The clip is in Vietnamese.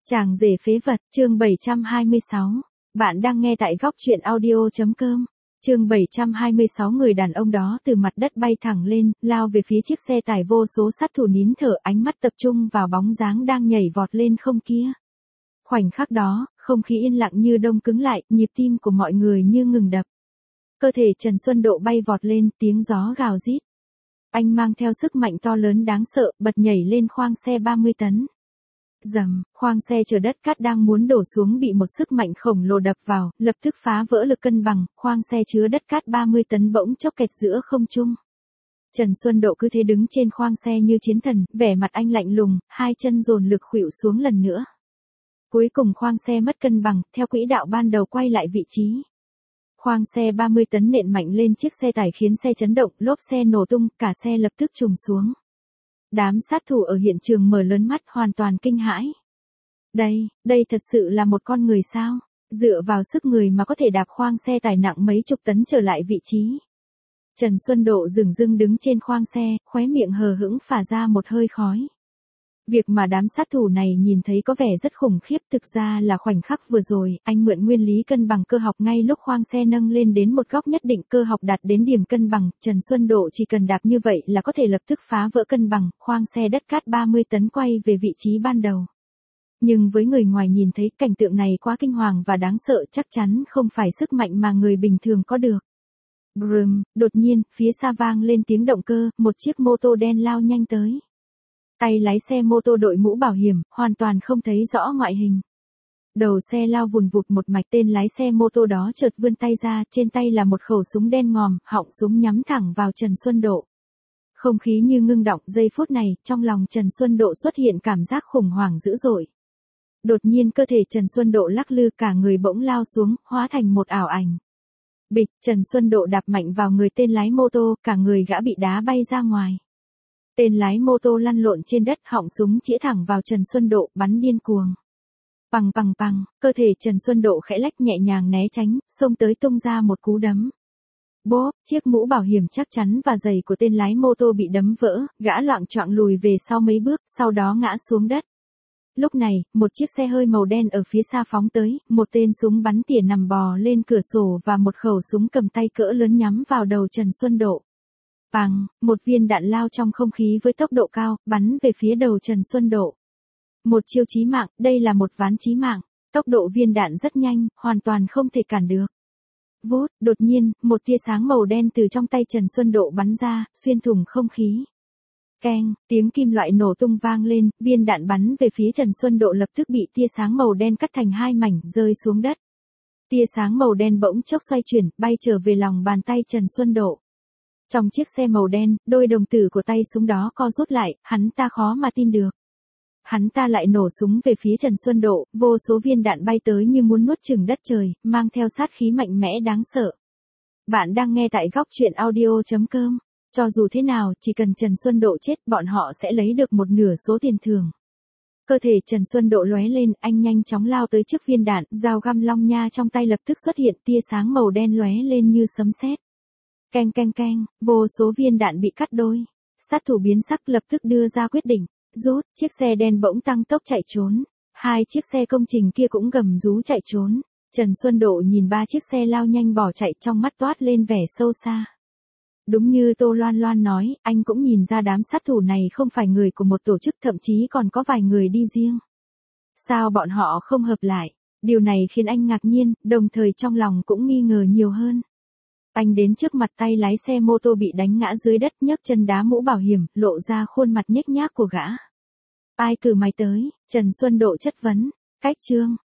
Chàng rể phế vật, chương 726. Bạn đang nghe tại góc truyện audio.com. Chương 726. Người đàn ông đó từ mặt đất bay thẳng lên, lao về phía chiếc xe tải vô số sát thủ nín thở, ánh mắt tập trung vào bóng dáng đang nhảy vọt lên không kia. Khoảnh khắc đó, không khí yên lặng như đông cứng lại, nhịp tim của mọi người như ngừng đập. Cơ thể Trần Xuân Độ bay vọt lên, tiếng gió gào rít. Anh mang theo sức mạnh to lớn đáng sợ, bật nhảy lên khoang xe 30 tấn. Rầm, khoang xe chở đất cát đang muốn đổ xuống bị một sức mạnh khổng lồ đập vào, lập tức phá vỡ lực cân bằng, khoang xe chứa đất cát 30 tấn bỗng chốc kẹt giữa không trung. Trần Xuân Độ cứ thế đứng trên khoang xe như chiến thần, vẻ mặt anh lạnh lùng, hai chân dồn lực khuỵu xuống lần nữa. Cuối cùng khoang xe mất cân bằng, theo quỹ đạo ban đầu quay lại vị trí. Khoang xe 30 tấn nện mạnh lên chiếc xe tải khiến xe chấn động, lốp xe nổ tung, cả xe lập tức trùng xuống. Đám sát thủ ở hiện trường mở lớn mắt hoàn toàn kinh hãi. Đây thật sự là một con người sao? Dựa vào sức người mà có thể đạp khoang xe tải nặng mấy chục tấn trở lại vị trí. Trần Xuân Độ dửng dưng đứng trên khoang xe, khóe miệng hờ hững phả ra một hơi khói. Việc mà đám sát thủ này nhìn thấy có vẻ rất khủng khiếp, thực ra là khoảnh khắc vừa rồi, anh mượn nguyên lý cân bằng cơ học ngay lúc khoang xe nâng lên đến một góc nhất định, cơ học đạt đến điểm cân bằng, Trần Xuân Độ chỉ cần đạp như vậy là có thể lập tức phá vỡ cân bằng, khoang xe đất cát 30 tấn quay về vị trí ban đầu. Nhưng với người ngoài nhìn thấy cảnh tượng này quá kinh hoàng và đáng sợ, chắc chắn không phải sức mạnh mà người bình thường có được. Brum, đột nhiên, phía xa vang lên tiếng động cơ, một chiếc mô tô đen lao nhanh tới. Tay lái xe mô tô đội mũ bảo hiểm, hoàn toàn không thấy rõ ngoại hình. Đầu xe lao vùn vụt một mạch, tên lái xe mô tô đó chợt vươn tay ra, trên tay là một khẩu súng đen ngòm, họng súng nhắm thẳng vào Trần Xuân Độ. Không khí như ngưng đọng, giây phút này, trong lòng Trần Xuân Độ xuất hiện cảm giác khủng hoảng dữ dội. Đột nhiên cơ thể Trần Xuân Độ lắc lư, cả người bỗng lao xuống, hóa thành một ảo ảnh. Bịch, Trần Xuân Độ đạp mạnh vào người tên lái mô tô, cả người gã bị đá bay ra ngoài. Tên lái mô tô lăn lộn trên đất, họng súng chĩa thẳng vào Trần Xuân Độ, bắn điên cuồng. Pằng pằng pằng, cơ thể Trần Xuân Độ khẽ lách nhẹ nhàng né tránh, xông tới tung ra một cú đấm. Bốp, chiếc mũ bảo hiểm chắc chắn và giày của tên lái mô tô bị đấm vỡ, gã loạng choạng lùi về sau mấy bước, sau đó ngã xuống đất. Lúc này, một chiếc xe hơi màu đen ở phía xa phóng tới, một tên súng bắn tỉa nằm bò lên cửa sổ và một khẩu súng cầm tay cỡ lớn nhắm vào đầu Trần Xuân Độ. Bang, một viên đạn lao trong không khí với tốc độ cao, bắn về phía đầu Trần Xuân Độ. Một chiêu chí mạng, đây là một ván chí mạng, tốc độ viên đạn rất nhanh, hoàn toàn không thể cản được. Vút, đột nhiên, một tia sáng màu đen từ trong tay Trần Xuân Độ bắn ra, xuyên thủng không khí. Keng, tiếng kim loại nổ tung vang lên, viên đạn bắn về phía Trần Xuân Độ lập tức bị tia sáng màu đen cắt thành hai mảnh, rơi xuống đất. Tia sáng màu đen bỗng chốc xoay chuyển, bay trở về lòng bàn tay Trần Xuân Độ. Trong chiếc xe màu đen, đôi đồng tử của tay súng đó co rút lại, hắn ta khó mà tin được. Hắn ta lại nổ súng về phía Trần Xuân Độ, vô số viên đạn bay tới như muốn nuốt chửng đất trời, mang theo sát khí mạnh mẽ đáng sợ. Bạn đang nghe tại góc truyện audio.com. Cho dù thế nào, chỉ cần Trần Xuân Độ chết, bọn họ sẽ lấy được một nửa số tiền thưởng. Cơ thể Trần Xuân Độ lóe lên, anh nhanh chóng lao tới trước viên đạn, dao găm long nha trong tay lập tức xuất hiện, tia sáng màu đen lóe lên như sấm sét. Keng keng keng, vô số viên đạn bị cắt đôi. Sát thủ biến sắc lập tức đưa ra quyết định. Rút, chiếc xe đen bỗng tăng tốc chạy trốn. Hai chiếc xe công trình kia cũng gầm rú chạy trốn. Trần Xuân Độ nhìn ba chiếc xe lao nhanh bỏ chạy, trong mắt toát lên vẻ sâu xa. Đúng như Tô Loan Loan nói, anh cũng nhìn ra đám sát thủ này không phải người của một tổ chức, thậm chí còn có vài người đi riêng. Sao bọn họ không hợp lại? Điều này khiến anh ngạc nhiên, đồng thời trong lòng cũng nghi ngờ nhiều hơn. Anh đến trước mặt tay lái xe mô tô bị đánh ngã dưới đất, nhấc chân đá mũ bảo hiểm, lộ ra khuôn mặt nhếch nhác của gã. Ai cử mày tới? Trần Xuân Độ chất vấn. Cách trương,